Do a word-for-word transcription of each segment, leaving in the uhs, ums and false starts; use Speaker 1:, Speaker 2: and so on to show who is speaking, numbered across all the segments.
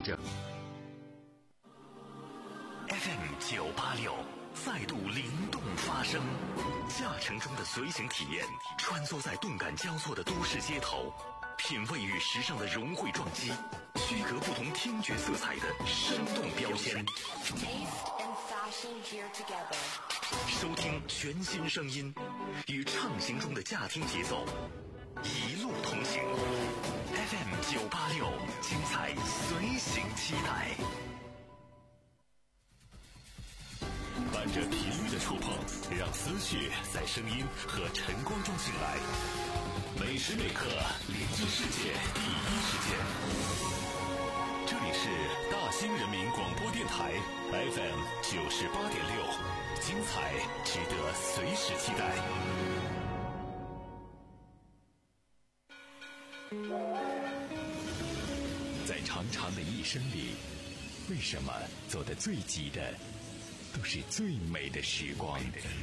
Speaker 1: 着。F M 九八六再度灵动发声，驾乘中的随行体验，穿梭在动感交错的都市街头，品味与时尚的融汇撞击，区隔不同听觉色彩的生动标签。收听全新声音，与畅行中的驾听节奏，一路同行。F M 九八六，精彩随行期待。伴着频率的触碰，让思绪在声音和晨光中醒来。每时每刻，连接世界第一时间。这里是大兴人民广播电台 F M 九十八点六，精彩值得随时期待。在长长的一生里，为什么走得最急的都是最美的时光？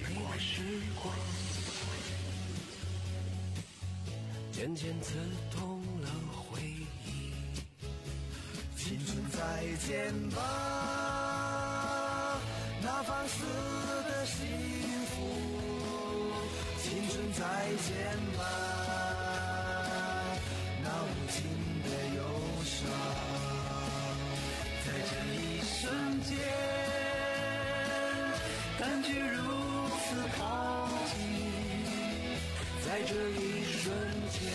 Speaker 2: 渐渐刺痛了回忆。
Speaker 3: 青春再见吧，那放肆的幸福。青春再见吧，那无尽的忧伤。在这一瞬间，感觉如此靠近，在这一瞬间，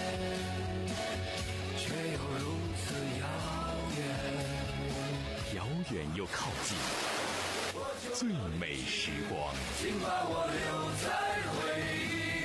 Speaker 3: 却又如此遥远，
Speaker 1: 遥远又靠近，最美时光，
Speaker 3: 请把我留在回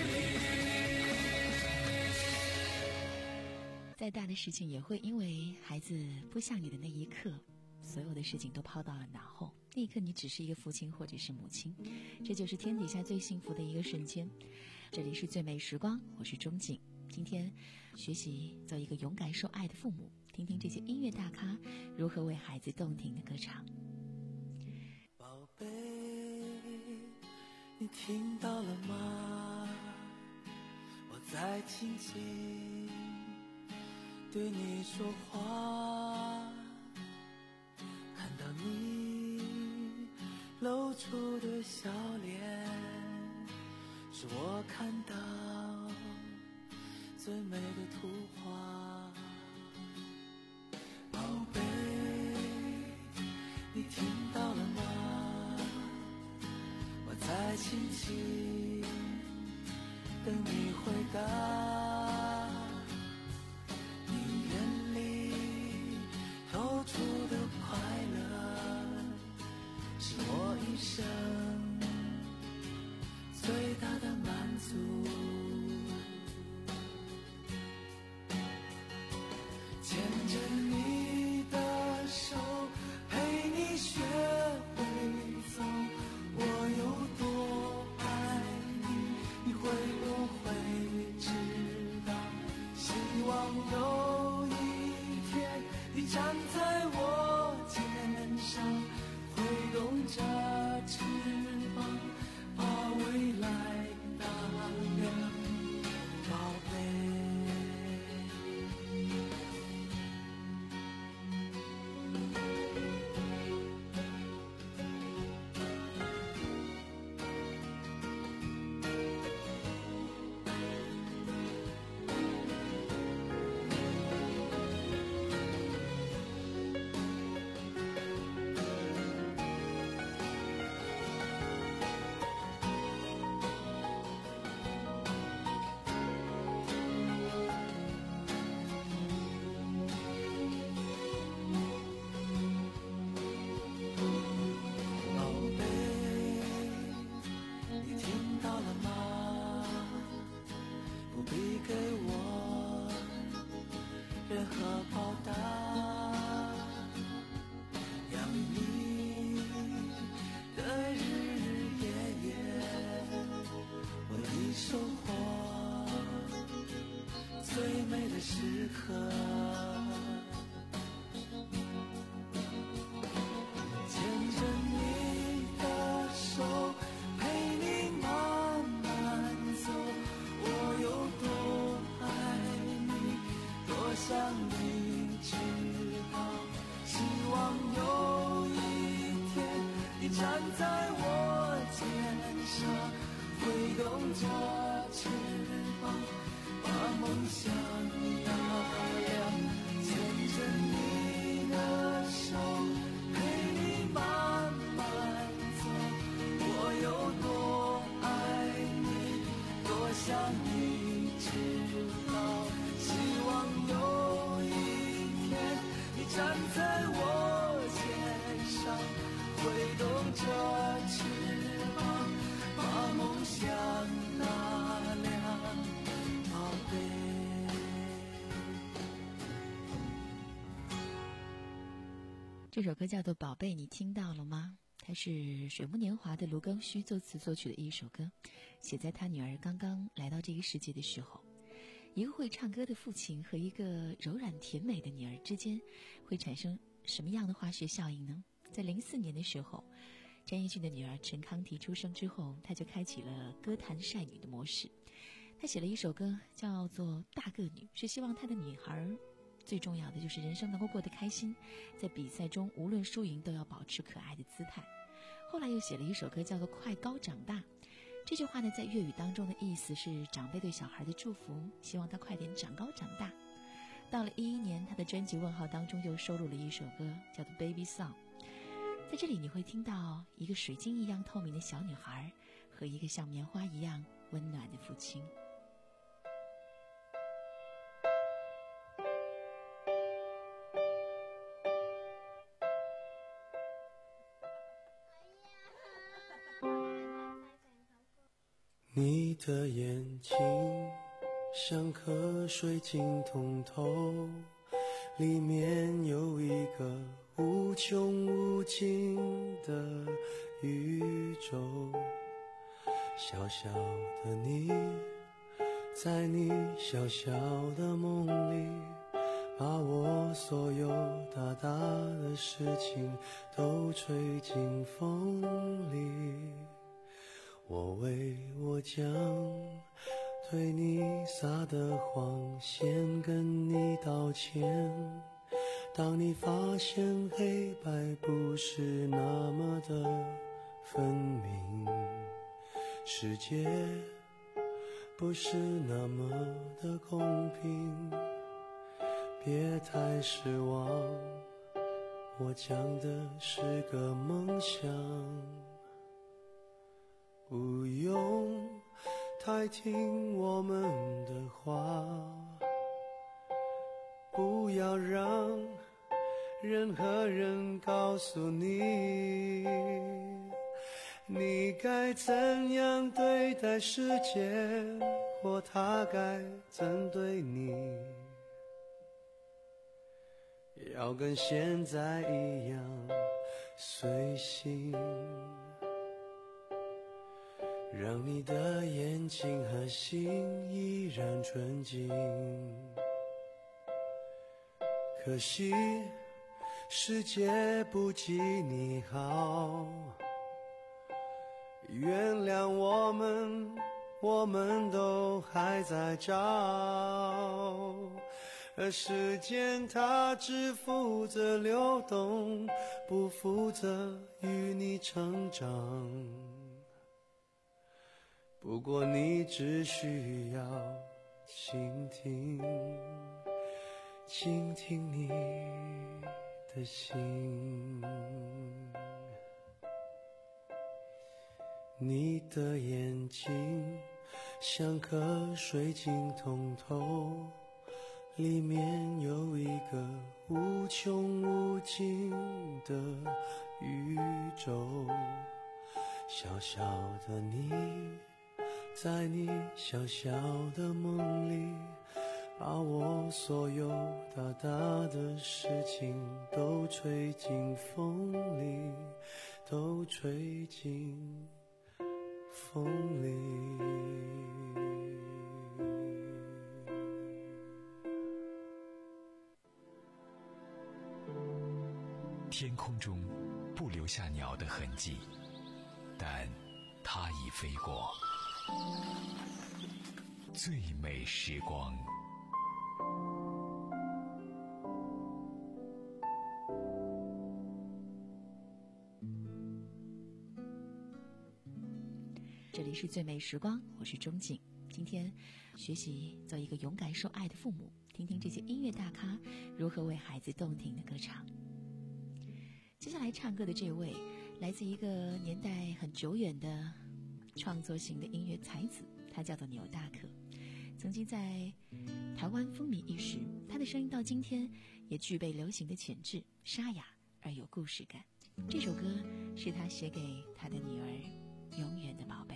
Speaker 3: 忆里。
Speaker 4: 再大的事情也会因为孩子扑向你的那一刻，所有的事情都抛到了脑后，那一刻你只是一个父亲或者是母亲，这就是天底下最幸福的一个瞬间。这里是最美时光，我是钟景。今天学习做一个勇敢受爱的父母，听听这些音乐大咖如何为孩子动听的歌唱。
Speaker 2: 宝贝，你听到了吗？我在轻轻对你说话，看到你露出的笑脸，是我看到最美的图画。宝贝，你听到了吗？我在轻轻等你回答。你眼里透出的快乐，是我一生最大的满足。牵着你的手，陪你学会走，我有多爱你，你会不会知着翅膀，把梦想打亮，牵着你的手，陪你慢慢走。我有多爱你，多想你知道，希望有一天你站在我肩上，挥动着翅膀，把梦想打亮，宝贝。
Speaker 4: 这首歌叫做《宝贝》，你听到了吗？它是水木年华的卢庚戌作词作曲的一首歌，写在他女儿刚刚来到这个世界的时候。一个会唱歌的父亲和一个柔软甜美的女儿之间会产生什么样的化学效应呢？在零四年的时候，张艺兴的女儿陈康提出生之后，他就开启了歌坛晒女的模式。他写了一首歌叫做《大个女》，是希望他的女孩最重要的就是人生能够过得开心，在比赛中无论输赢都要保持可爱的姿态。后来又写了一首歌叫做《快高长大》，这句话呢在粤语当中的意思是长辈对小孩的祝福，希望他快点长高长大。到了一一年，他的专辑《问号》当中又收录了一首歌叫做《Baby Song》。在这里你会听到一个水晶一样透明的小女孩和一个像棉花一样温暖的父亲。
Speaker 3: 你的眼睛像颗水晶通透，里面有一个无穷无尽的宇宙。小小的你，在你小小的梦里，把我所有大大的事情都吹进风里。我为我将对你撒的谎先跟你道歉，当你发现黑白不是那么的分明，世界不是那么的公平，别太失望，我讲的是个梦想，不用太听我们的话，不要让任何人告诉你你该怎样对待世界，或他该怎对你，要跟现在一样随性，让你的眼睛和心依然纯净。可惜世界不及你好，原谅我们，我们都还在找，而时间它只负责流动，不负责与你成长。不过你只需要倾听，倾听你的心。你的眼睛像颗水晶通透，里面有一个无穷无尽的宇宙。小小的你，在你小小的梦里，把我所有大大的事情都吹进风里，都吹进风里。
Speaker 1: 天空中不留下鸟的痕迹，但它已飞过。最美时光。
Speaker 4: 这这里是最美时光，我是钟景。今天学习做一个勇敢受爱的父母，听听这些音乐大咖如何为孩子动听的歌唱。接下来唱歌的这位来自一个年代很久远的创作型的音乐才子，他叫做钮大可，曾经在台湾风靡一时，他的声音到今天也具备流行的潜质，沙哑而有故事感。这首歌是他写给他的女儿，永远的宝贝。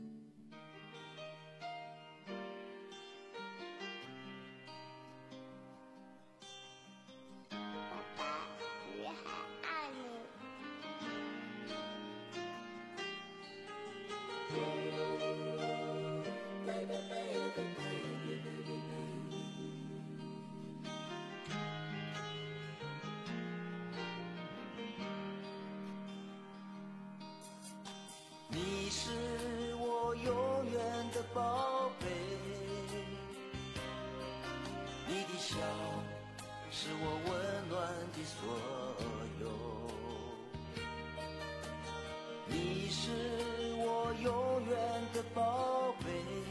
Speaker 2: 你是我永远的宝贝，你的笑是我温暖的所有。你是我永远的宝贝，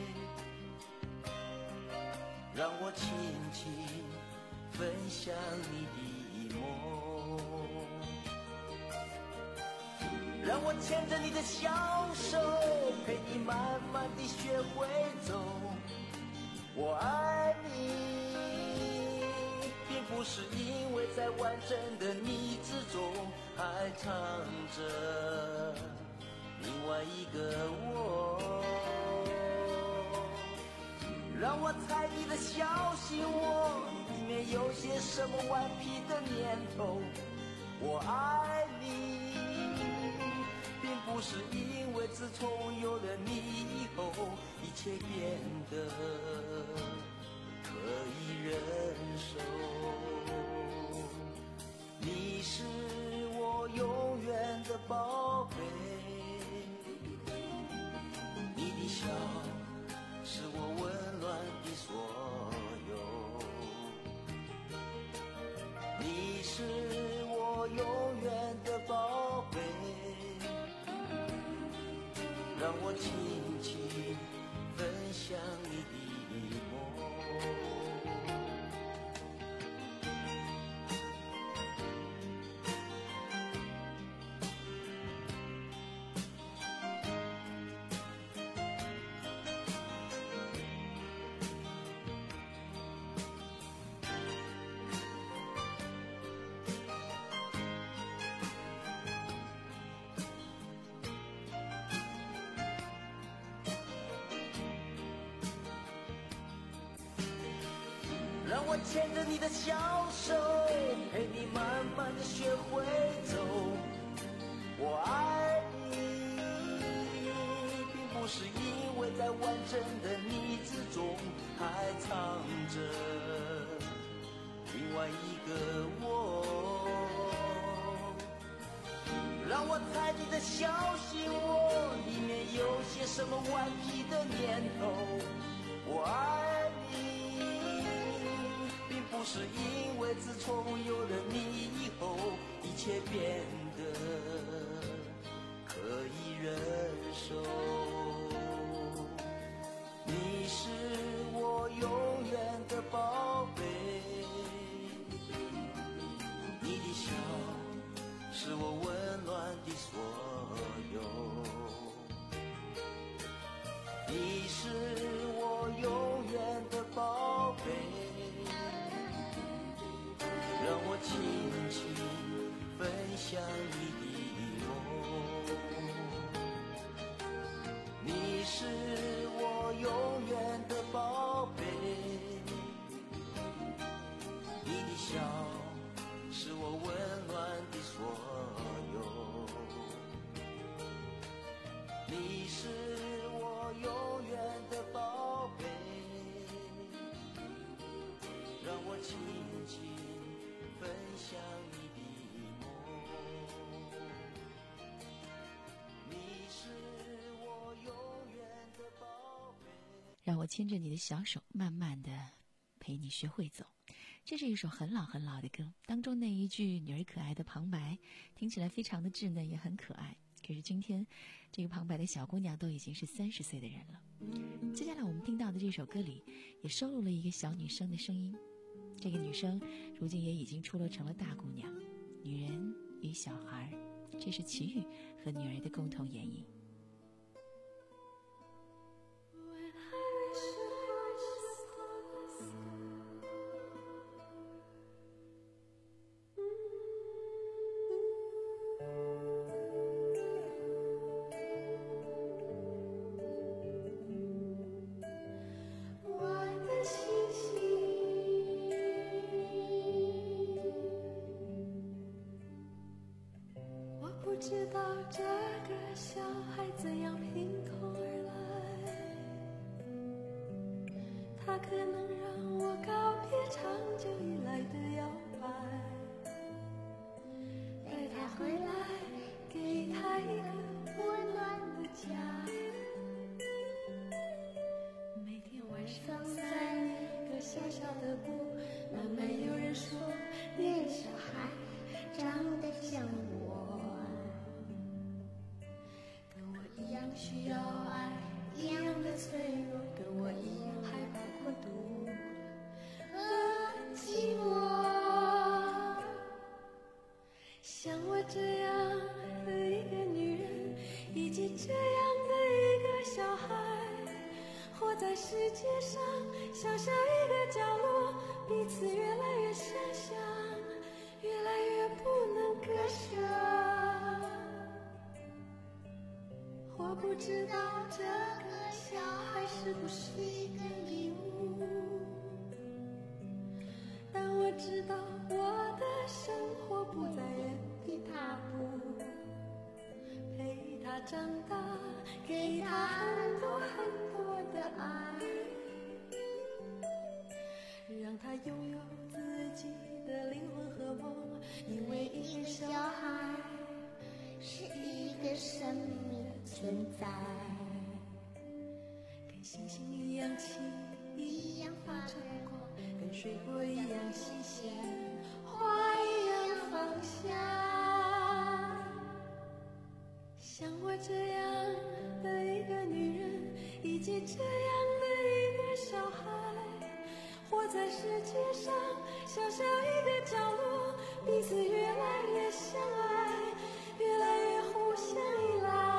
Speaker 2: 让我轻轻分享你的梦，让我牵着你的小手，陪你慢慢地学会走。我爱你，并不是因为在完整的你之中还藏着另外一个我。让我猜你的小心窝里面有些什么顽皮的念头。我爱你，并不是因为自从有了你以后，一切变得可以忍受。你是我永远的宝贝，你的笑是我温暖的所有。你是我永远的宝贝，让我轻轻分享你的梦。让我牵着你的小手，陪你慢慢地学会走。我爱你，并不是因为在完整的你之中还藏着另外一个我。让我猜你的小心窝里面有些什么顽皮的念头。我爱你，不是因为自从有了你以后，一切变得可以忍受。你是我永远的宝贝，你的笑是我温暖的所有。你是我永远的宝贝，让我轻轻分享你的梦。你是我永远的宝贝，你的笑是我温暖的所有。你是我永远的宝贝，让我轻轻分享你的梦。你是我永远的宝贝，
Speaker 4: 让我牵着你的小手，慢慢的陪你学会走。这是一首很老很老的歌，当中那一句女儿可爱的旁白听起来非常的稚嫩也很可爱。 可是今天这个旁白的小姑娘都已经是三十岁的人了。接下来我们听到的这首歌里也收录了一个小女生的声音，这个女生如今也已经出落成了大姑娘。女人与小孩，这是齐豫和女儿的共同演绎。
Speaker 2: 不知道这个小孩怎样凭空而来，他可能让我告别长久以来的摇摆，带他回来，给他一个温暖的家。每天晚上在一个小小的屋，慢慢有人说那个小孩长得像我，一样需要爱，一样的脆弱，跟我一样害怕孤独和寂寞。像我这样的一个女人，以及这样的一个小孩，活在世界上小小一个角落，彼此越来越相像，越来越不能割舍。我不知道这个小孩是不是一个礼物，但我知道我的生活不在原地踏步，陪他长大，给他很多很多的爱，让他拥有自己的灵魂和梦，因为一个小孩是一个生命的存在，跟星星一样轻，一样发着光，跟水果一样新鲜，花一样芳香。像我这样的一个女人，以及这样的一个小孩，活在世界上小小一个角落，彼此越来越相爱，越来越互相依赖。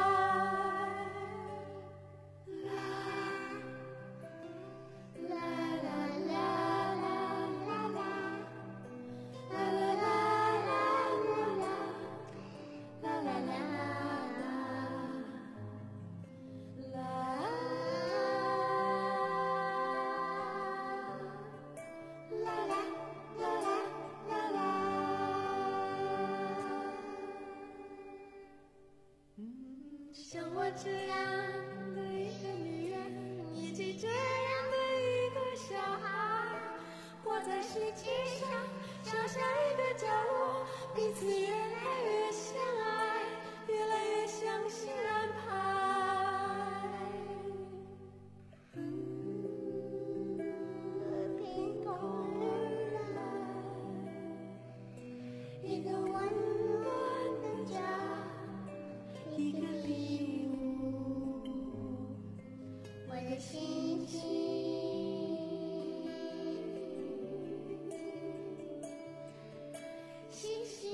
Speaker 2: 啦啦啦啦啦啦啦啦啦啦啦啦啦啦。像我这样的一个女人，以及这样的一个小孩，活在世界上小小一个角落，彼此越来越相爱，越来越相信安排。凭空而来，一个温暖的家，一个礼物，我的心情，星星。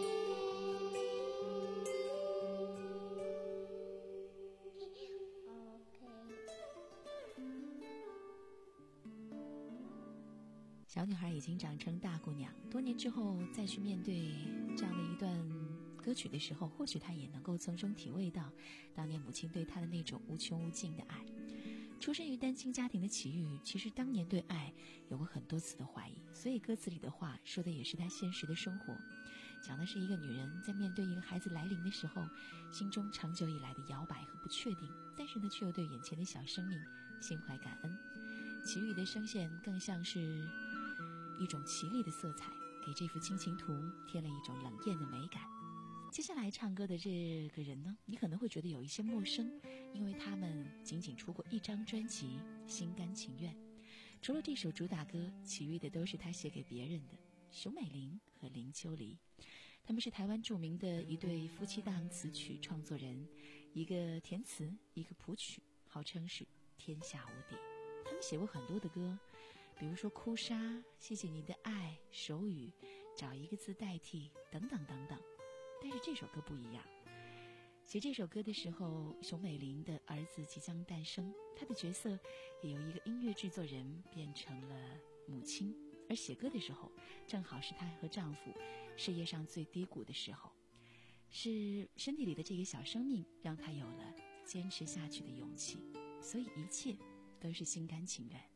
Speaker 4: 小女孩已经长成大姑娘，多年之后再去面对这样的一段歌曲的时候，或许她也能够从中体味到当年母亲对她的那种无穷无尽的爱。出身于单亲家庭的齐豫，其实当年对爱有过很多次的怀疑，所以歌词里的话说的也是她现实的生活，讲的是一个女人在面对一个孩子来临的时候，心中长久以来的摇摆和不确定，但是呢，却又对眼前的小生命心怀感恩。齐豫的声线更像是一种绮丽的色彩，给这幅亲情图添了一种冷艳的美感。接下来唱歌的这个人呢，你可能会觉得有一些陌生，因为他们仅仅出过一张专辑《心甘情愿》，除了这首主打歌，其余的都是他写给别人的，熊美玲和林秋离。 他们是台湾著名的一对夫妻档词曲创作人，一个填词，一个谱曲，号称是天下无敌。他们写过很多的歌，比如说哭砂、谢谢你的爱、手语、找一个字代替等等等等。但是这首歌不一样，写这首歌的时候，熊美玲的儿子即将诞生，她的角色也由一个音乐制作人变成了母亲，而写歌的时候正好是她和丈夫事业上最低谷的时候，是身体里的这个小生命让她有了坚持下去的勇气，所以一切都是心甘情愿。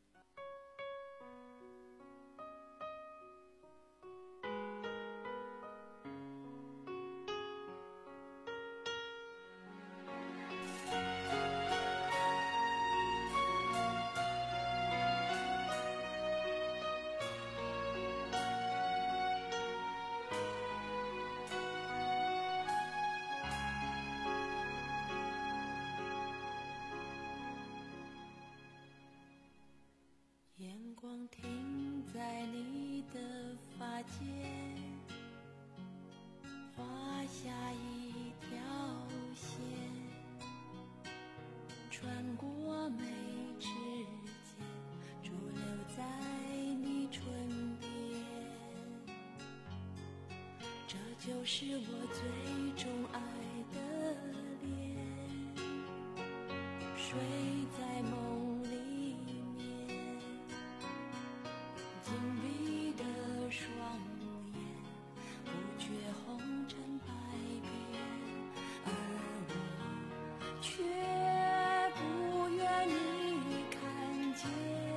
Speaker 2: 眼光停在你的发间，画下一条线，穿过眉指间，驻留在你唇边。这就是我最钟爱的脸，睡在梦里面，紧闭的双眼，不觉红尘百变，而我却不愿你看见。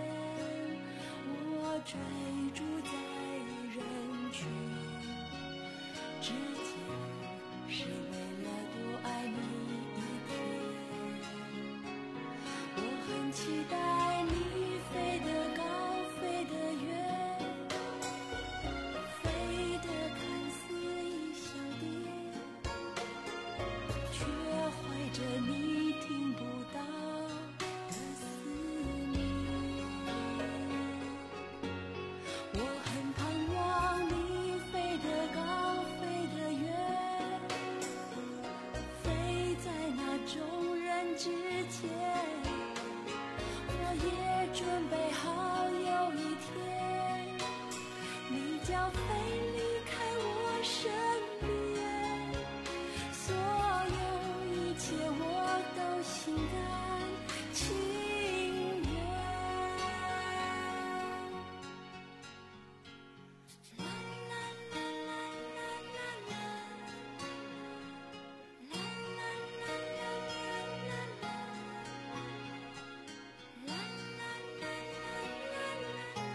Speaker 2: 我追逐在人群之间，是为了多爱你一天。我很期待你飞得高，飞得远，飞得看似一小点，却怀着你听不到的思念。我很盼望你飞得高，飞得远，飞在那众人之前。我也准备好有一天，你将飞离开我身边，所有一切我都心甘情愿。啦啦啦啦啦啦啦，啦啦啦啦啦啦啦。啦啦啦啦啦啦。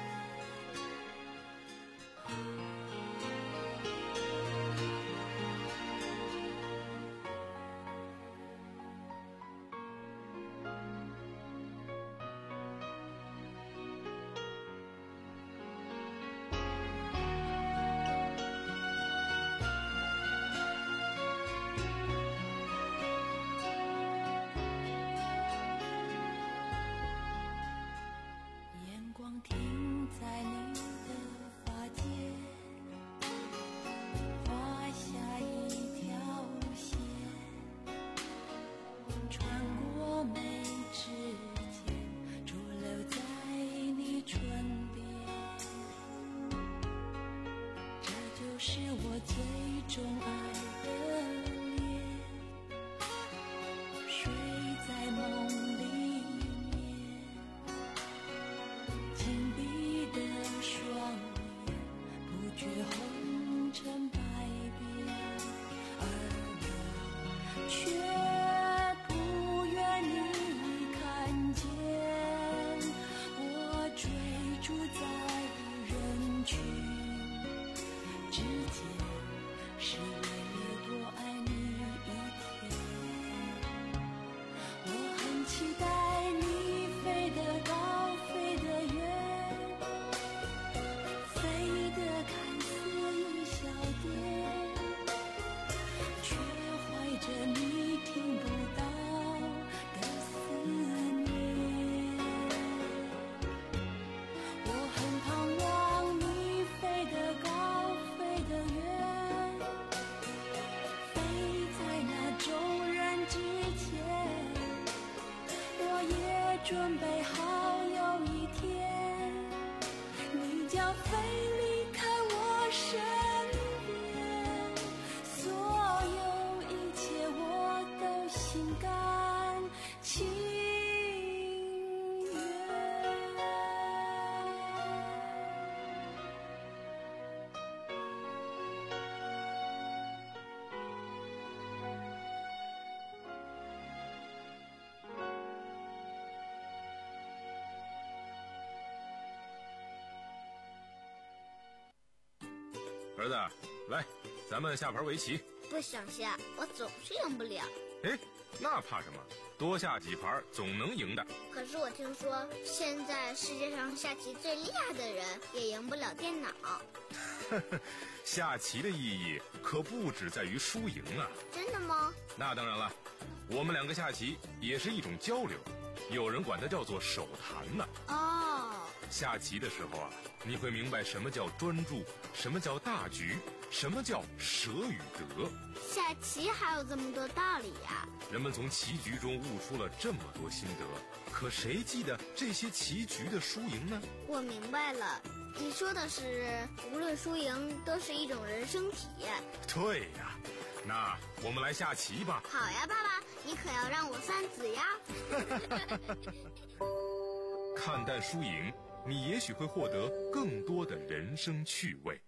Speaker 2: 眼光停在你的发间，画下一条线，穿过眉指间，驻留在你唇边。这就是我最钟爱的脸，睡在梦里面，紧闭的双眼，不觉红尘百变，而我却不愿你看见。我追逐在人群之间，是为
Speaker 5: 儿子，来，咱们下盘围棋。
Speaker 6: 不想下，我总是赢不了。
Speaker 5: 哎，那怕什么？多下几盘总能赢的。
Speaker 6: 可是我听说，现在世界上下棋最厉害的人也赢不了电脑。
Speaker 5: 下棋的意义可不只在于输赢啊。
Speaker 6: 真的吗？
Speaker 5: 那当然了，我们两个下棋也是一种交流，有人管它叫做手谈呢。
Speaker 6: 哦，
Speaker 5: 下棋的时候啊，你会明白什么叫专注，什么叫大局，什么叫舍与得。
Speaker 6: 下棋还有这么多道理呀！
Speaker 5: 人们从棋局中悟出了这么多心得，可谁记得这些棋局的输赢呢？
Speaker 6: 我明白了，你说的是无论输赢都是一种人生体验。
Speaker 5: 对呀，那我们来下棋吧。
Speaker 6: 好呀，爸爸，你可要让我三子呀。
Speaker 5: 看淡输赢，你也许会获得更多的人生趣味。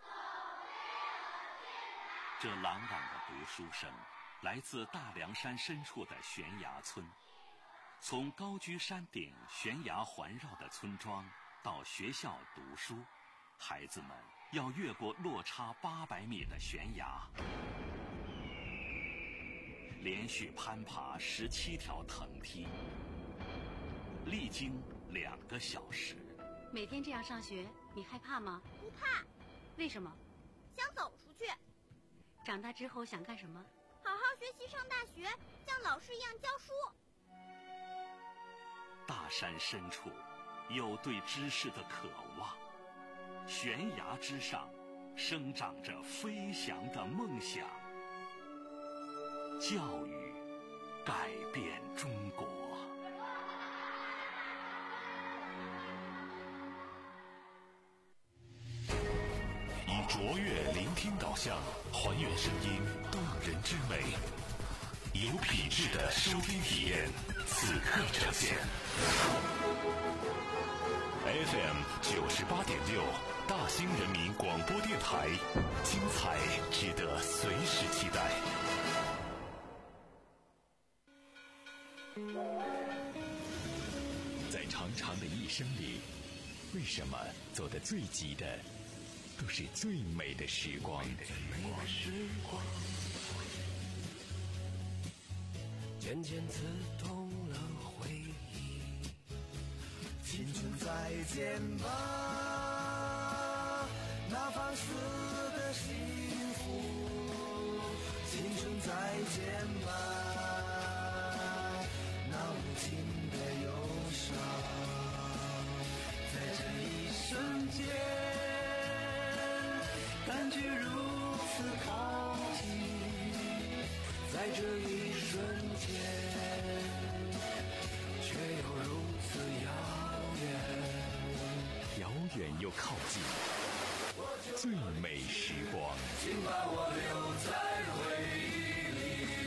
Speaker 1: 这朗朗的读书声来自大凉山深处的悬崖村。从高居山顶悬崖环绕的村庄到学校读书，孩子们要越过落差八百米的悬崖，连续攀爬十七条藤梯，历经两个小时。
Speaker 7: 每天这样上学，你害怕吗？
Speaker 6: 不怕。
Speaker 7: 为什么？
Speaker 6: 想走出去。
Speaker 7: 长大之后想干什么？
Speaker 6: 好好学习，上大学，像老师一样教书。
Speaker 1: 大山深处有对知识的渴望，悬崖之上生长着飞翔的梦想。教育改变中国。以卓越聆听导向，还原声音动人之美，有品质的收听体验，此刻呈现。F M 九十八点六，大兴人民广播电台，精彩值得随时期待。
Speaker 8: 在长长的一生里，为什么走得最急的都是最美的时光？
Speaker 3: 渐渐刺痛了回忆，青春再见吧，那放肆的幸福，青春再见吧，那无情的忧伤，在这一瞬间感觉如此靠近，在这一瞬间却又如此遥远，
Speaker 8: 遥远又靠近，最美时光，
Speaker 3: 请把我留在回忆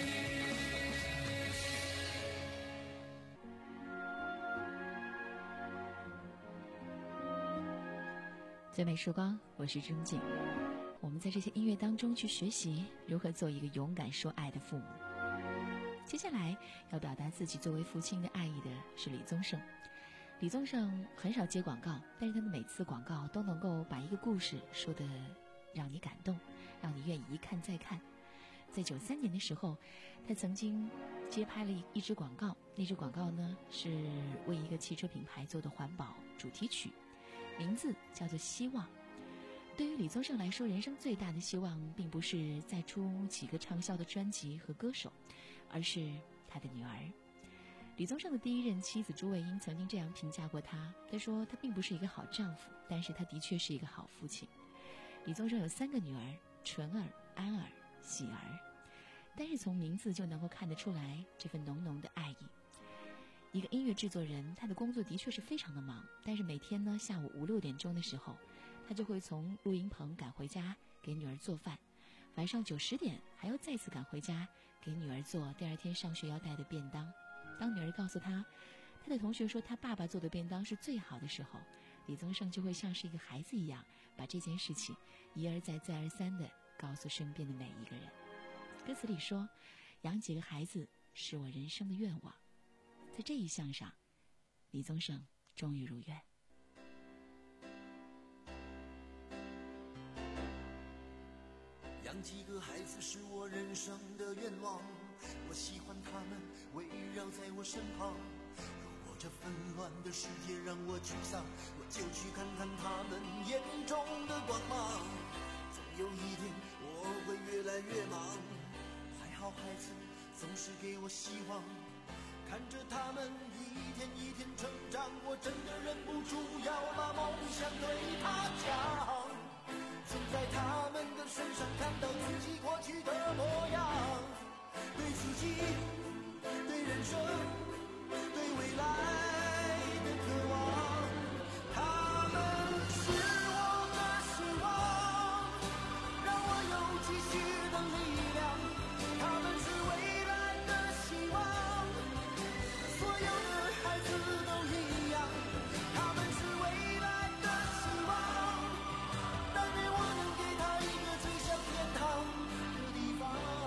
Speaker 4: 里。最美时光，我是钟静。我们在这些音乐当中去学习如何做一个勇敢说爱的父母。接下来要表达自己作为父亲的爱意的是李宗盛。李宗盛很少接广告，但是他的每次广告都能够把一个故事说得让你感动，让你愿意一看再看。在九三年的时候，他曾经接拍了一支广告，那支广告呢是为一个汽车品牌做的环保主题曲，名字叫做希望。对于李宗盛来说，人生最大的希望并不是再出几个畅销的专辑和歌手，而是他的女儿。李宗盛的第一任妻子朱卫英曾经这样评价过他，他说他并不是一个好丈夫，但是他的确是一个好父亲。李宗盛有三个女儿，纯儿、安儿、喜儿，但是从名字就能够看得出来这份浓浓的爱意。一个音乐制作人，他的工作的确是非常的忙，但是每天呢下午五六点钟的时候，他就会从录音棚赶回家给女儿做饭，晚上九十点还要再次赶回家给女儿做第二天上学要带的便当。当女儿告诉他他的同学说他爸爸做的便当是最好的时候，李宗盛就会像是一个孩子一样，把这件事情一而再再而三地告诉身边的每一个人。歌词里说，养几个孩子是我人生的愿望。在这一项上，李宗盛终于如愿。
Speaker 2: 养几个孩子是我人生的愿望，我喜欢他们围绕在我身旁。如果这纷乱的世界让我沮丧，我就去看看他们眼中的光芒。总有一天我会越来越忙，还好孩子总是给我希望，看着他们一天一天成长，我真的忍不住要把梦想对他讲。总在他们的身上看到自己过去的模样，对自己，对人生，对未来的渴望。他们是我的希望，让我有继续的力量。他们是未来的希望，所有的孩子都一样。他们是未来的希望，但愿我能给他一个最像天堂的地方。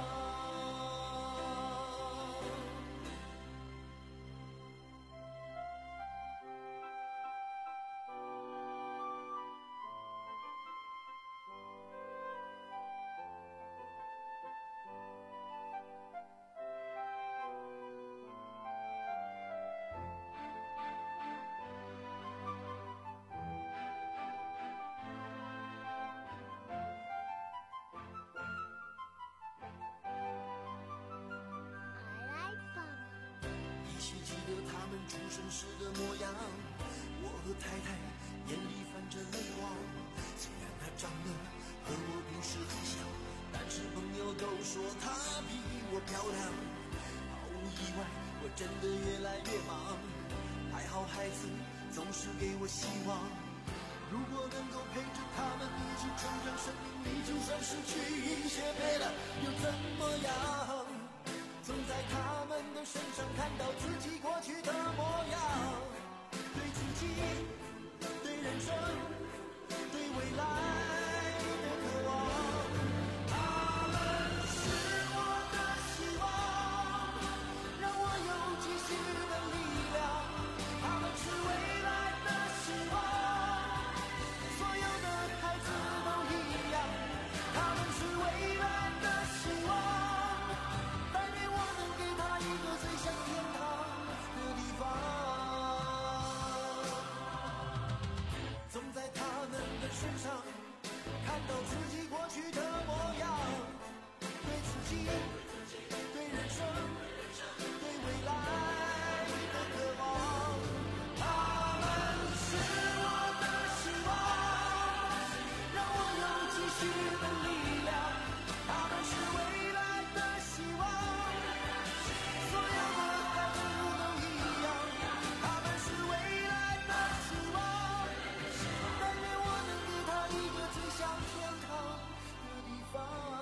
Speaker 2: 依稀记得他们出生时的模样，我和太太眼里泛着泪光。虽然她长得和我不是很像，但是朋友都说她比我漂亮。毫无意外，我真的越来越忙，还好孩子总是给我希望。如果能够陪着他们一起成长，生命里就算失去一些别的又怎么样？总在他们的身上看到自己过去的模样，对自己，对人生，对未来的渴望。他们是我的希望，让我有继续的力量。他们是未来的希望，所有的孩子都一样。他们是未来的希望，但愿我能给他一个最像天堂的地方。总在他们的身上看到自己过去的模样，对自己，对人生，对未来的渴望。他们是我的希望，让我有继续的力量。他们是未来的希望，所有的孩子都一样。他们是未来的希望，但愿我能给他一个最像天堂的地方。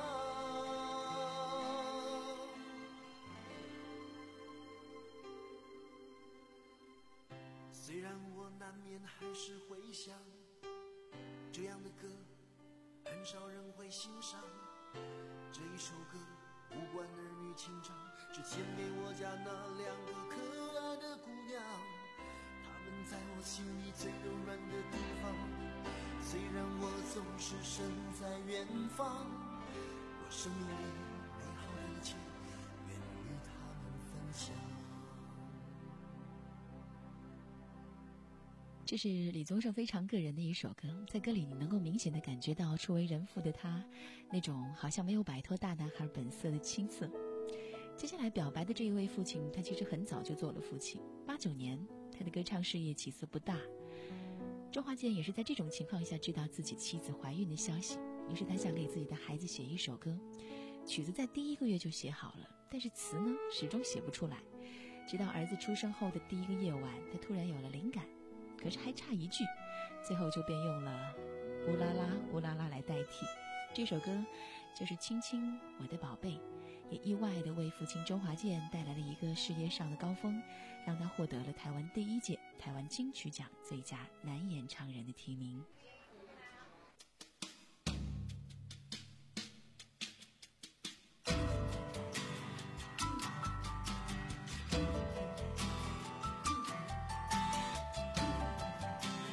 Speaker 2: 虽然我难免还是会想，这样的歌很少人会欣赏。这一首歌无关儿女情长，只献给我家那两个可爱的姑娘。她们在我心里最柔软的地方，虽然我总是身在远方，我生命里美好的一切愿与她们分享。
Speaker 4: 这是李宗盛非常个人的一首歌，在歌里你能够明显的感觉到初为人父的他那种好像没有摆脱大男孩本色的青涩。接下来表白的这一位父亲，他其实很早就做了父亲，八九年他的歌唱事业起色不大。周华健也是在这种情况下知道自己妻子怀孕的消息，于是他想给自己的孩子写一首歌，曲子在第一个月就写好了，但是词呢始终写不出来。直到儿子出生后的第一个夜晚，他突然有了灵感，可是还差一句，最后就便用了乌拉拉乌拉拉来代替。这首歌就是亲亲我的宝贝，也意外地为父亲周华健带来了一个事业上的高峰，让他获得了台湾第一届台湾金曲奖最佳男演唱人的提名。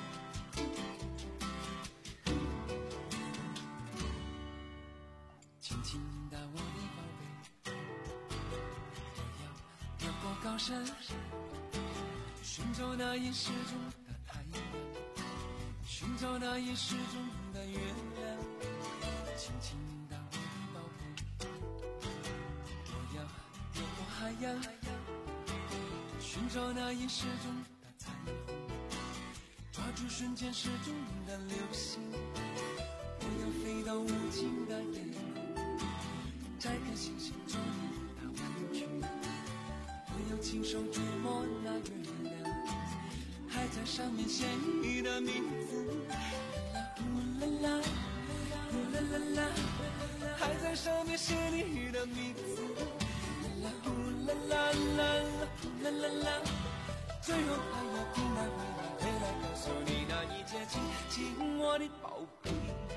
Speaker 3: 亲
Speaker 2: 的我的宝贝，我要越过高山，寻找那已失踪的太阳，寻找那已失踪的月亮。轻轻的我的宝贝，我要越过海洋，寻找那已失踪的彩虹，抓住瞬间失踪的流星。我要飞到无尽的夜空，摘开星星中的弯曲。我要亲手触摸那月亮，还在上面写你的名字。呼啦啦，呼啦啦啦，还在上面写你的名字。呼啦啦啦，呼啦啦啦，最后还要平安回来，回来告诉你那一切，亲亲我的宝贝。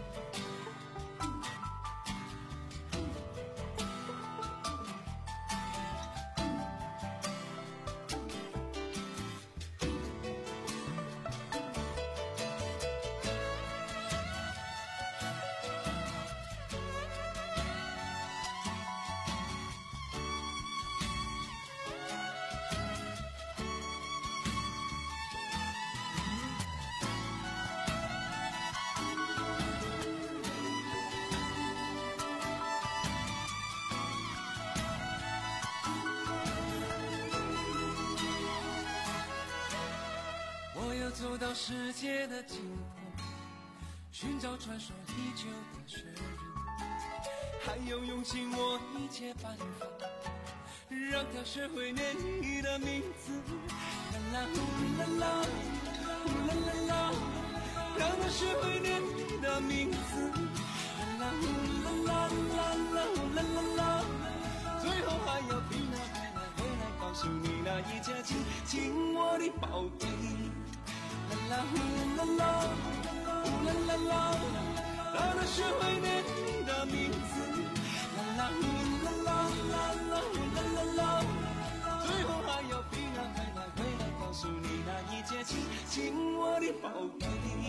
Speaker 2: 走到世界的尽头，寻找传说已久的雪人，还有用尽我一切办法，让他学会念你的名字。啦啦呼啦啦，呼啦啦啦，让他学会念你的名字。啦啦呼啦啦啦啦，呼啦啦啦，最后还要平安回来，回来告诉你那一切，亲亲我的宝贝。啦啦呼啦啦，呼啦啦啦，让他学会念你的名字。啦啦呼啦啦啦啦，呼啦啦啦，最后还要平安回来，回来告诉你那一切，亲亲我的宝贝。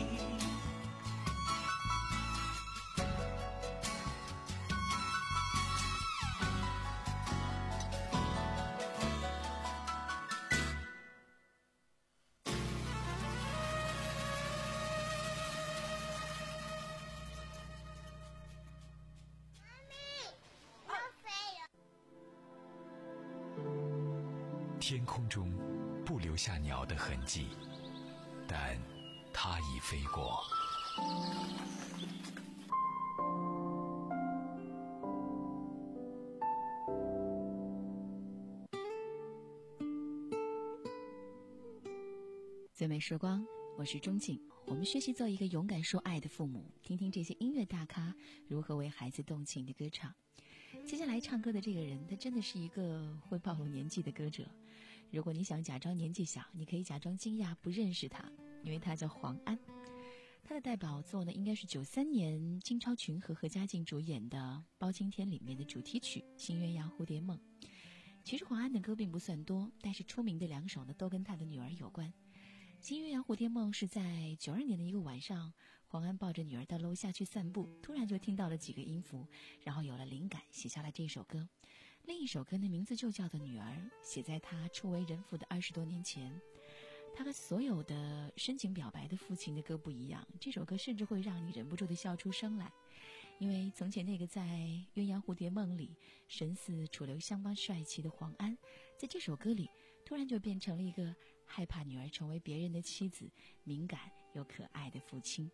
Speaker 8: 天空中不留下鸟的痕迹，但它已飞过。
Speaker 4: 最美时光，我是钟静。我们学习做一个勇敢说爱的父母，听听这些音乐大咖如何为孩子动情的歌唱。接下来唱歌的这个人，他真的是一个会暴露年纪的歌者。如果你想假装年纪小，你可以假装惊讶不认识他，因为他叫黄安。他的代表作呢，应该是九三年金超群和何家劲主演的《包青天》里面的主题曲《新鸳鸯蝴蝶梦》。其实黄安的歌并不算多，但是出名的两首呢，都跟他的女儿有关。《新鸳鸯蝴蝶梦》是在九二年的一个晚上，黄安抱着女儿到楼下去散步，突然就听到了几个音符，然后有了灵感，写下了这首歌。另一首歌的名字就叫做《女儿》，写在他初为人父的二十多年前。他和所有的深情表白的父亲的歌不一样，这首歌甚至会让你忍不住的笑出声来。因为从前那个在《鸳鸯蝴蝶梦》里神似楚留香般帅气的黄安，在这首歌里突然就变成了一个害怕女儿成为别人的妻子，敏感又可爱的父亲。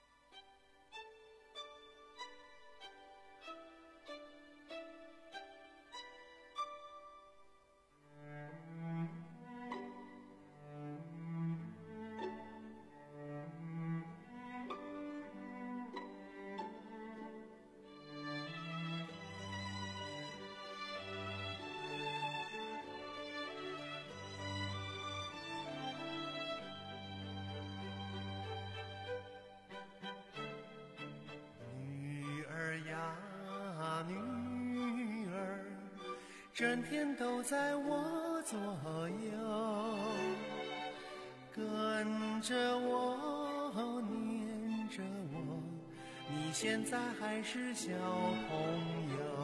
Speaker 3: 整天都在我左右，跟着我，黏着我，你现在还是小朋友。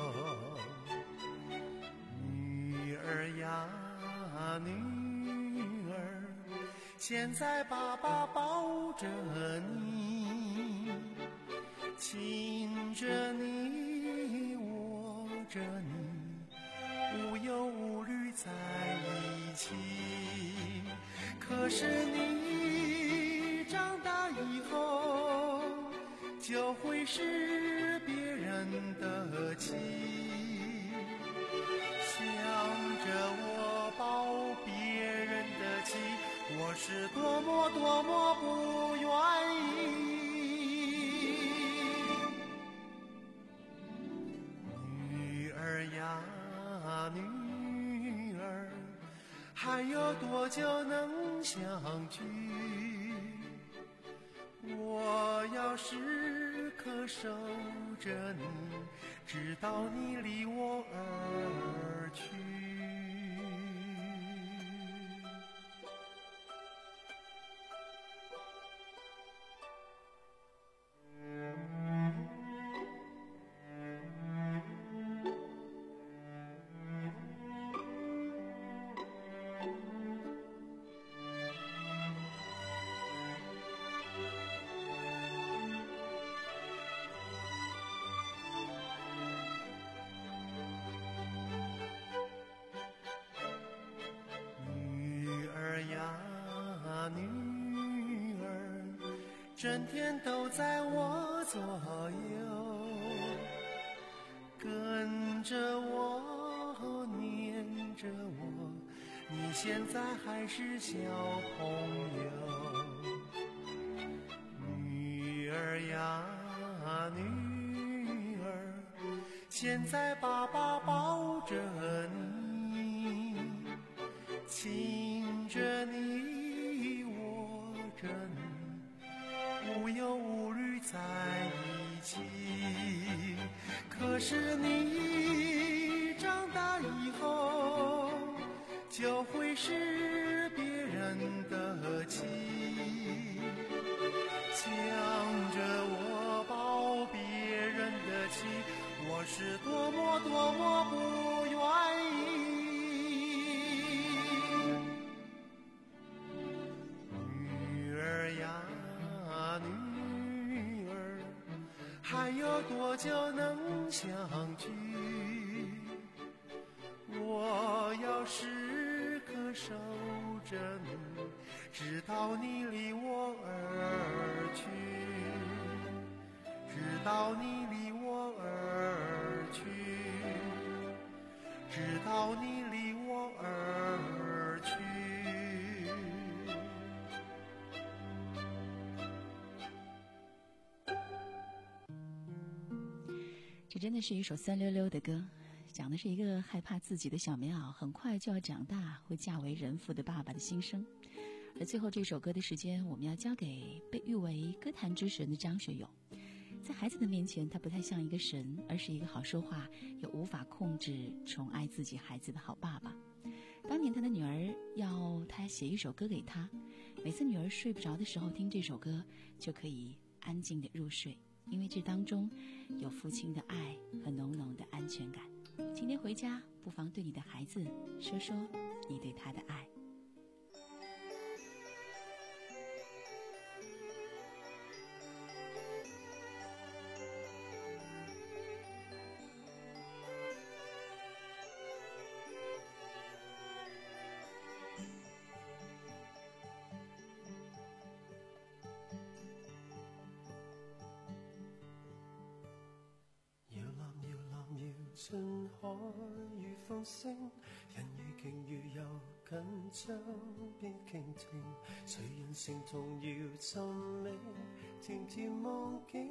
Speaker 3: 女儿，现在爸爸抱着你，亲着你，握着你，无忧无虑在一起。可是你长大以后，就会是别人的妻，想着我抱别人的妻，我是多么多么不愿意。女儿呀女儿，还有多久能相聚？我要时刻守着你，直到你离我而去。女儿整天都在我左右，跟着我，黏着我，你现在还是小朋友。女儿呀女儿，现在爸爸抱着你，亲着你，握着你，无忧无虑在一起。可是你长大以后，就会是别人的妻，想着我抱别人的妻，我是多么多么不愿意。还有多久能相聚？我要时刻守着你，直到你离我而去，直到你离我而去，直到你离我而去。
Speaker 4: 这真的是一首酸溜溜的歌，讲的是一个害怕自己的小棉袄很快就要长大，会嫁为人妇的爸爸的心声。而最后这首歌的时间，我们要交给被誉为歌坛之神的张学友。在孩子的面前，他不太像一个神，而是一个好说话又无法控制宠爱自己孩子的好爸爸。当年他的女儿要他写一首歌给他，每次女儿睡不着的时候听这首歌，就可以安静地入睡，因为这当中有父亲的爱和浓浓的安全感。今天回家，不妨对你的孩子说说你对他的爱。
Speaker 3: 進海如風聲，人如鯨如遊緊張邊傾聽，誰人成同搖尋覓甜甜夢境。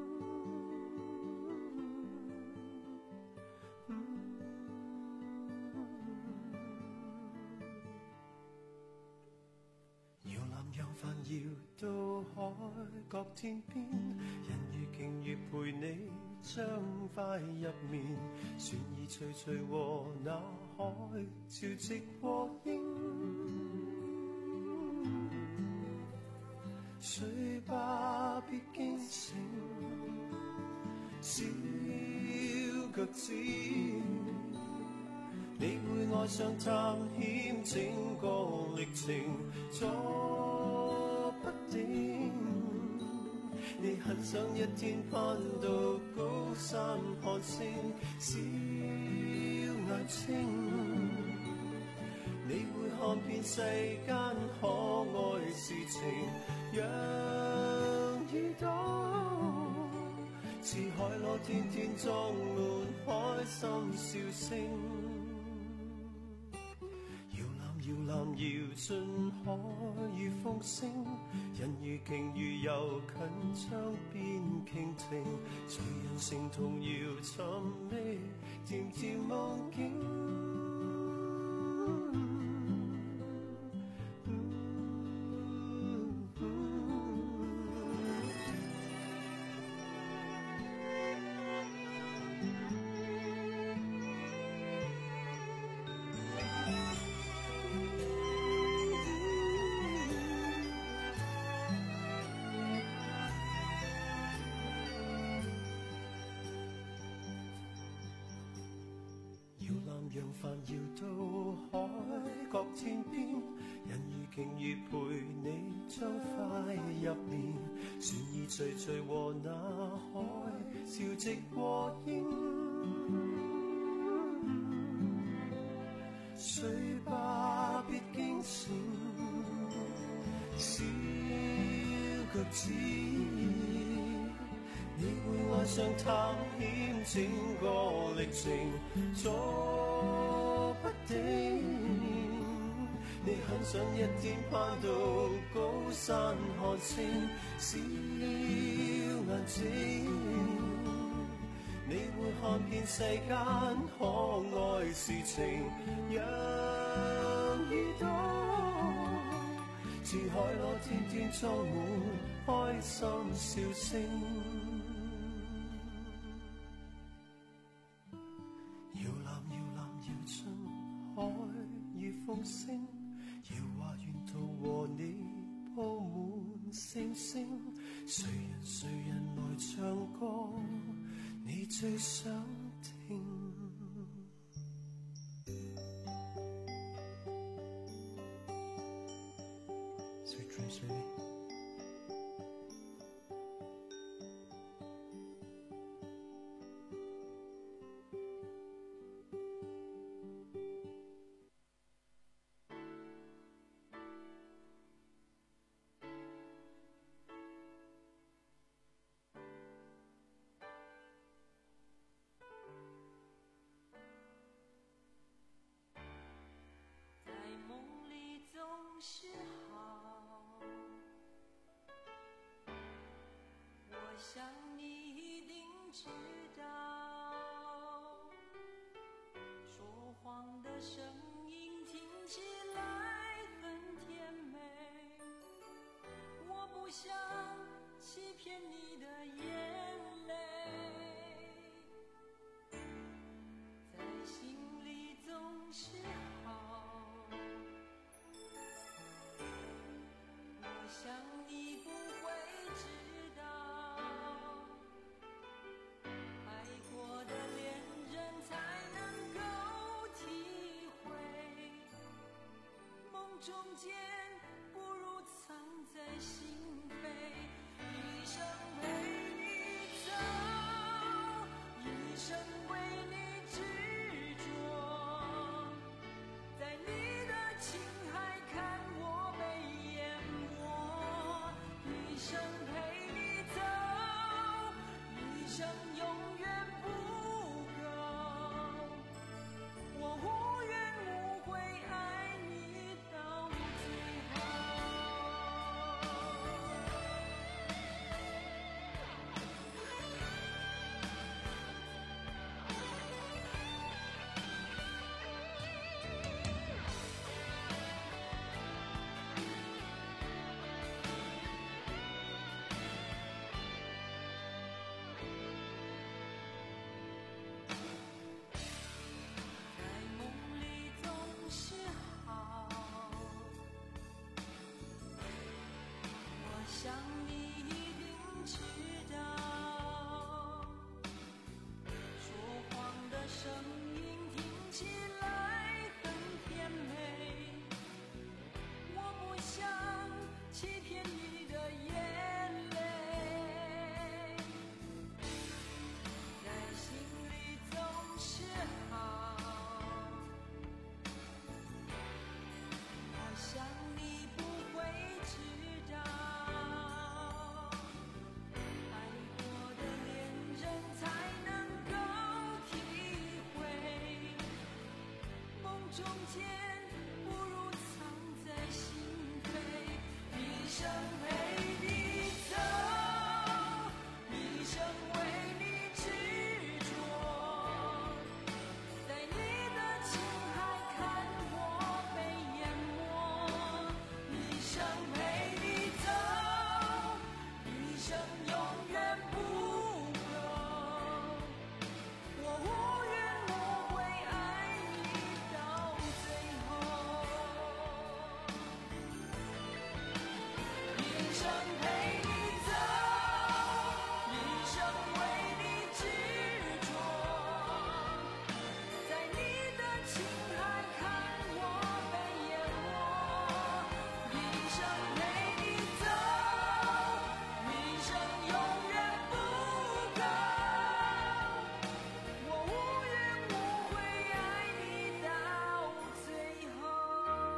Speaker 3: 搖籃遊帆搖到海角天邊，人如鯨如陪你將快入眠，船兒徐徐和那海潮汐和應，睡吧別驚醒，小腳趾你會愛上探險整個歷程，坐不定。你很想一天攀到高山看星，小眼睛，你會看遍世間可愛事情，讓耳朵似海螺天天裝滿開心笑聲，搖籃搖籃搖進海與風聲，人如鯨魚遊近窗邊傾聽，隨人成童謠尋覓甜甜夢境。揚帆搖到海角天邊，人如鯨魚陪你將快入眠，船兒徐徐和那海潮汐和應，水吧別驚醒，小腳趾，你會愛上探險整個歷程，坐不定。你很想一天攀到高山看星，小眼睛，你會看遍世間可愛事情，讓耳朵似海螺天天裝滿開心笑聲。搖籃搖籃搖進海與風聲，遙話沿途和你鋪滿星星，誰人誰人來唱歌，你最想聽。Sweet dreams, baby.
Speaker 2: 是好，我想你一定知道，说谎的声音听起来很甜美，我不想欺骗你的眼泪，在心里总是好，想你不会知道，爱过的恋人才能够体会，梦中间不如藏在心扉，一生陪你走，一生为你执着，在你的情海看我被淹没，一生陪你走，一生永远不够，我无怨无悔爱你到最中间，不如藏在心扉，一生陪你走，一生为你执着，在你的情海看我被淹没，一生陪你走，一生永远不我无怨无悔爱你到最后，一生陪你走，一生为你执着，在你的情海看我被淹没，一生陪你走，一生永远不够。我无怨无悔爱你到最后。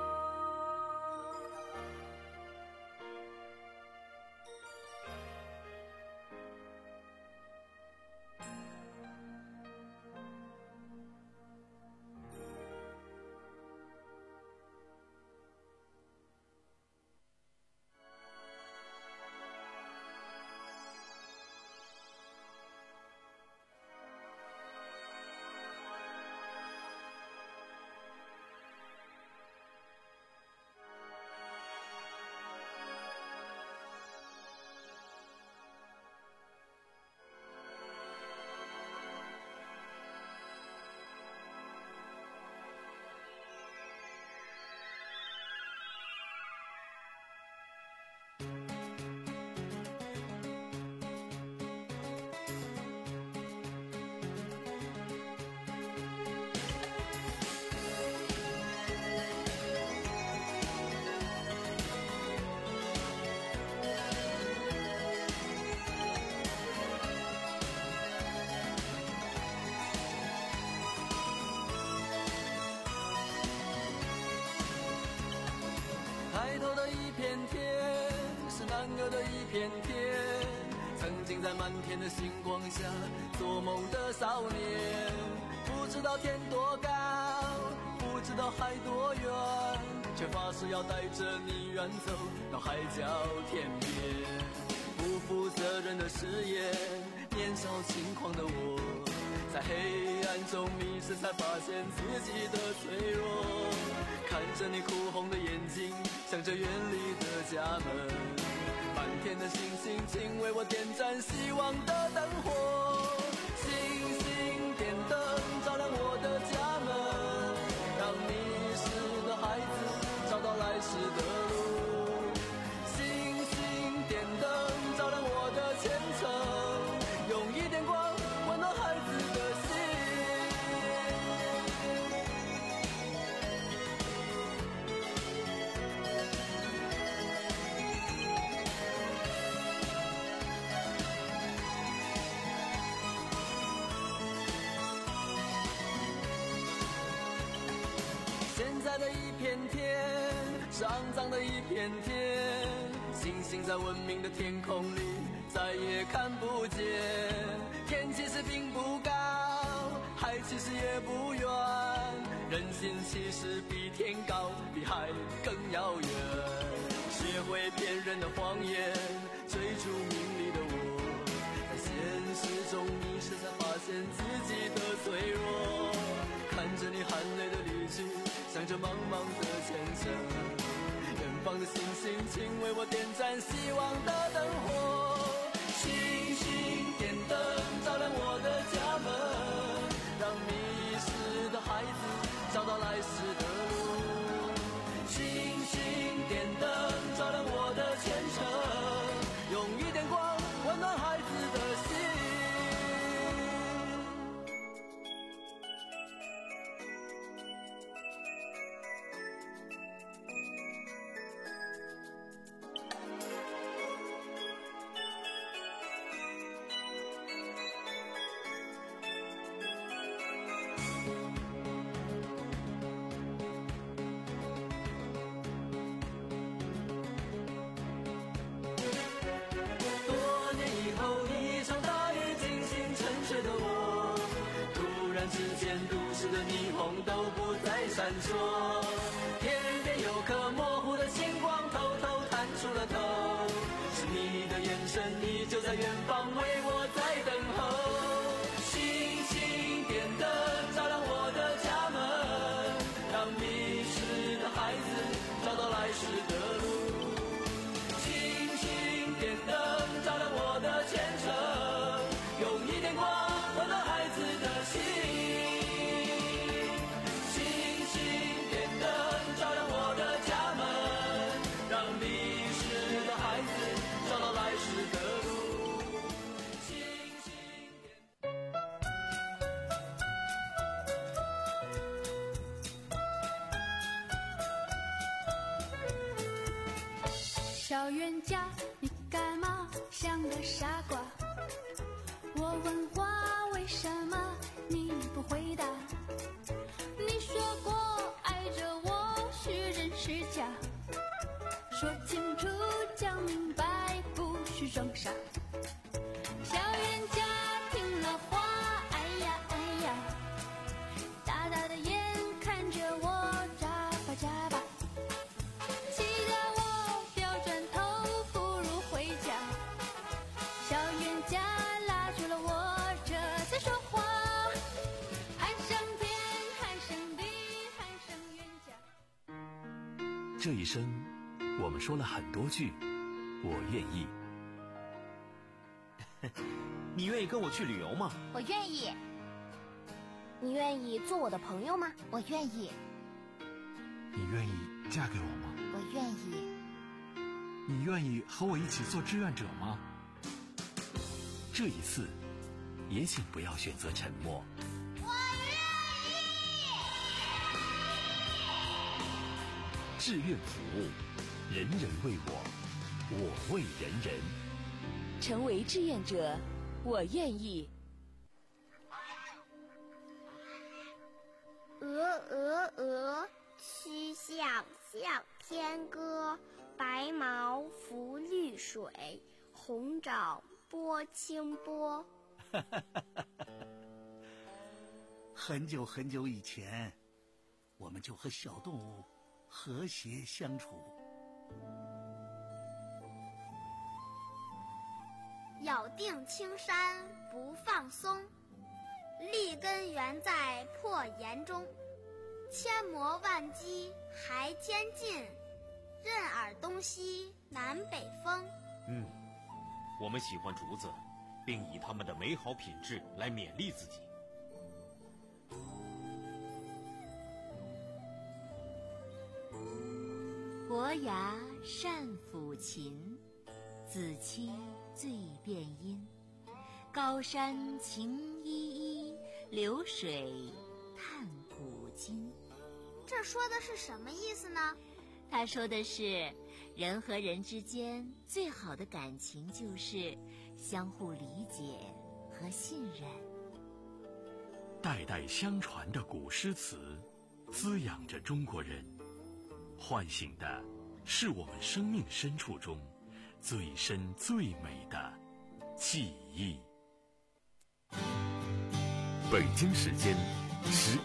Speaker 2: 抬头的一片天，是男儿的一片天。曾经在满天的星光下做梦的少年，不知道天多高，不知道海多远，却发誓要带着你远走到海角天边。不负责任的誓言，年少轻狂的我，在黑暗中迷失，才发现自己的脆弱。看着你哭红的眼睛，向着远离的家门，满天的星星，请为我点燃希望的灯火。星星点灯，照亮我的家门，让迷失的孩子找到来时的路。星星点灯，照亮我的前程，用一点光温暖孩子的心。现在的一片天是肮脏的一片天，星星在文明的天空里再也看不见。天其实并不高，海其实也不远，人心其实比天高，比海更遥远。学会骗人的谎言，追逐名利的我，在现实中迷失，才发现自己的脆弱。看着你含泪的离去，向着茫茫的前程，远方的星星，请为我点燃希望的灯火。星星点灯，照亮我的家门，让迷失的孩子找到来时的路。星星点灯，照亮我的前程，用一点光温暖孩子的心。之间都市的霓虹虹都不再闪烁，天边有颗模糊的星光偷偷探出了头，是你的眼神依旧在远方为我在等候，星星点灯照亮我的家门，让迷失的孩子找到来时的路，星星点灯照亮我的前程，用一点光温暖孩子的心，星星点灯照亮我的家门，让迷失的孩子找到来时的路，星星
Speaker 9: 小冤家，你干嘛像个傻瓜？我问话为什么你不回答？你说过爱着我是真是假？说清楚讲明白，不许装傻。小冤家听了话，哎呀哎呀，大大的眼看着我眨巴眨巴，气得我掉转头不如回家。小冤家拉住了我，这才说话，喊声天，喊声地，喊声冤家。
Speaker 1: 这一生，我们说了很多句“我愿意”。
Speaker 10: 你愿意跟我去旅游吗？
Speaker 11: 我愿意。你愿意做我的朋友吗？我愿意。
Speaker 12: 你愿意嫁给我吗？
Speaker 11: 我愿意。
Speaker 12: 你愿意和我一起做志愿者吗？
Speaker 1: 这一次，也请不要选择沉默。
Speaker 11: 我愿
Speaker 1: 意。志愿服务，人人为我，我为人人。
Speaker 13: 成为志愿者，我愿意。
Speaker 6: 鹅鹅鹅，曲项向天歌，白毛浮绿水，红爪拨清波。
Speaker 14: 很久很久以前，我们就和小动物和谐相处。
Speaker 6: 咬定青山不放松，立根原在破岩中，千磨万击还坚劲，任尔东西南北风。
Speaker 10: 嗯，我们喜欢竹子，并以它们的美好品质来勉励自己。
Speaker 15: 伯牙善抚琴，子期最辨音。高山晴依依，流水探古今。
Speaker 6: 这说的是什么意思呢？
Speaker 15: 他说的是，人和人之间最好的感情就是相互理解和信任。
Speaker 1: 代代相传的古诗词，滋养着中国人，唤醒的是我们生命深处中最深最美的记忆。北京时间十